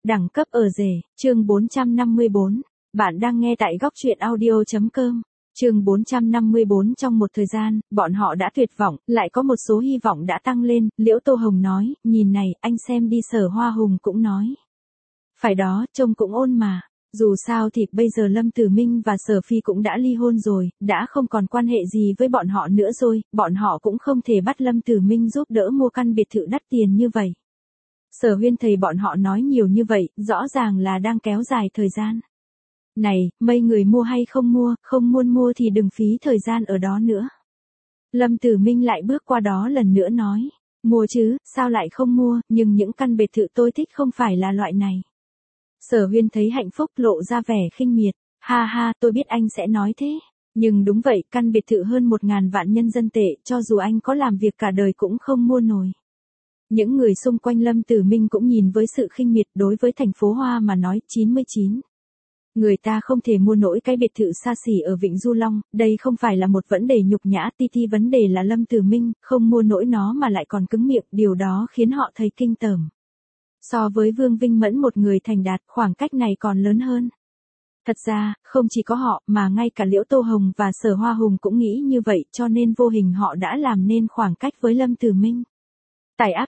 Đẳng cấp ở rể, chương 454. Bạn đang nghe tại góc truyện audio.com. Chương 454. Trong một thời gian, bọn họ đã tuyệt vọng, lại có một số hy vọng đã tăng lên, Liễu Tô Hồng nói, nhìn này, anh xem đi. Sở Hoa Hùng cũng nói. Phải đó, trông cũng ôn mà. Dù sao thì bây giờ Lâm Tử Minh và Sở Phi cũng đã ly hôn rồi, đã không còn quan hệ gì với bọn họ nữa rồi, bọn họ cũng không thể bắt Lâm Tử Minh giúp đỡ mua căn biệt thự đắt tiền như vậy. Sở Huyên thấy bọn họ nói nhiều như vậy, rõ ràng là đang kéo dài thời gian. Này, mấy người mua hay không mua, không muốn mua thì đừng phí thời gian ở đó nữa. Lâm Tử Minh lại bước qua đó lần nữa nói, mua chứ, sao lại không mua, nhưng những căn biệt thự tôi thích không phải là loại này. Sở Huyên thấy hạnh phúc lộ ra vẻ khinh miệt, ha ha, tôi biết anh sẽ nói thế. Nhưng đúng vậy, căn biệt thự hơn 1.000 vạn nhân dân tệ, cho dù anh có làm việc cả đời cũng không mua nổi. Những người xung quanh Lâm Tử Minh cũng nhìn với sự khinh miệt, đối với thành phố Hoa mà nói 99. Người ta không thể mua nổi cái biệt thự xa xỉ ở Vịnh Du Long, đây không phải là một vấn đề nhục nhã, vấn đề là Lâm Tử Minh không mua nổi nó mà lại còn cứng miệng, điều đó khiến họ thấy kinh tởm. So với Vương Vinh Mẫn một người thành đạt, khoảng cách này còn lớn hơn. Thật ra, không chỉ có họ, mà ngay cả Liễu Tô Hồng và Sở Hoa Hùng cũng nghĩ như vậy, cho nên vô hình họ đã làm nên khoảng cách với Lâm Tử Minh. Tải app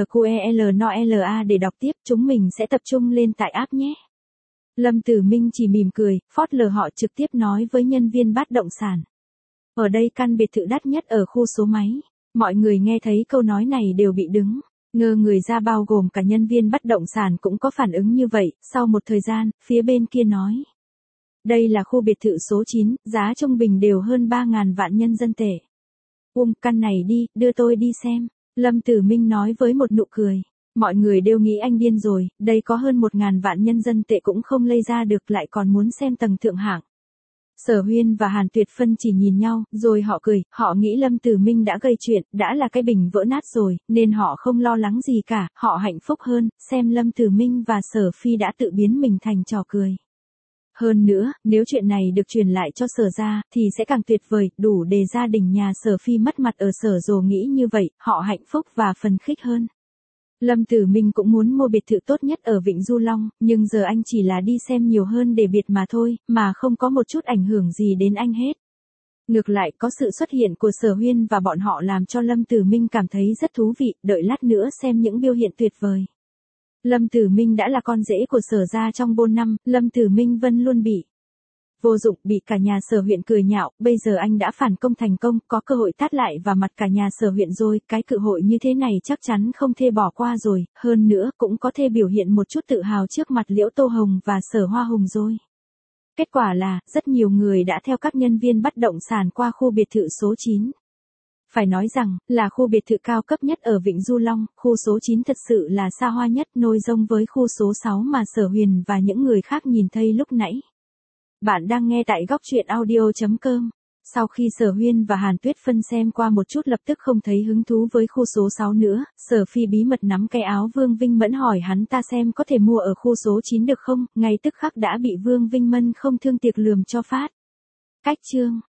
TRQELNOLA để đọc tiếp, chúng mình sẽ tập trung lên tải app nhé. Lâm Tử Minh chỉ mỉm cười, phớt lờ họ trực tiếp nói với nhân viên bất động sản. Ở đây căn biệt thự đắt nhất ở khu số mấy. Mọi người nghe thấy câu nói này đều bị đứng ngơ người ra, bao gồm cả nhân viên bất động sản cũng có phản ứng như vậy. Sau một thời gian, phía bên kia nói. Đây là khu biệt thự số 9, giá trung bình đều hơn 3.000 vạn nhân dân tệ. Căn này đi, đưa tôi đi xem. Lâm Tử Minh nói với một nụ cười. Mọi người đều nghĩ anh điên rồi, đây có hơn 1.000 vạn nhân dân tệ cũng không lây ra được, lại còn muốn xem tầng thượng hạng. Sở Huyên và Hàn Tuyệt Phân chỉ nhìn nhau, rồi họ cười, họ nghĩ Lâm Tử Minh đã gây chuyện, đã là cái bình vỡ nát rồi, nên họ không lo lắng gì cả, họ hạnh phúc hơn, xem Lâm Tử Minh và Sở Phi đã tự biến mình thành trò cười. Hơn nữa, nếu chuyện này được truyền lại cho Sở gia, thì sẽ càng tuyệt vời, đủ để gia đình nhà Sở Phi mất mặt ở Sở Dồ. Nghĩ như vậy, họ hạnh phúc và phấn khích hơn. Lâm Tử Minh cũng muốn mua biệt thự tốt nhất ở Vịnh Du Long, nhưng giờ anh chỉ là đi xem nhiều hơn để biệt mà thôi, mà không có một chút ảnh hưởng gì đến anh hết. Ngược lại, có sự xuất hiện của Sở Huyên và bọn họ làm cho Lâm Tử Minh cảm thấy rất thú vị, đợi lát nữa xem những biểu hiện tuyệt vời. Lâm Tử Minh đã là con rể của Sở gia trong 4 năm, Lâm Tử Minh vẫn luôn bị vô dụng, bị cả nhà Sở huyện cười nhạo, bây giờ anh đã phản công thành công, có cơ hội tát lại vào mặt cả nhà Sở huyện rồi, cái cơ hội như thế này chắc chắn không thể bỏ qua rồi, hơn nữa cũng có thể biểu hiện một chút tự hào trước mặt Liễu Tô Hồng và Sở Hoa Hùng rồi. Kết quả là, rất nhiều người đã theo các nhân viên bất động sản qua khu biệt thự số 9. Phải nói rằng, là khu biệt thự cao cấp nhất ở Vịnh Du Long, khu số 9 thật sự là xa hoa nhất, nối rông với khu số 6 mà Sở Huyền và những người khác nhìn thấy lúc nãy. Bạn đang nghe tại góc truyện audio.com. Sau khi Sở Huyên và Hàn Tuyết Phân xem qua một chút lập tức không thấy hứng thú với khu số 6 nữa, Sở Phi bí mật nắm cái áo Vương Vinh Mẫn hỏi hắn ta xem có thể mua ở khu số 9 được không, ngay tức khắc đã bị Vương Vinh Mẫn không thương tiếc lườm cho phát. Cách chương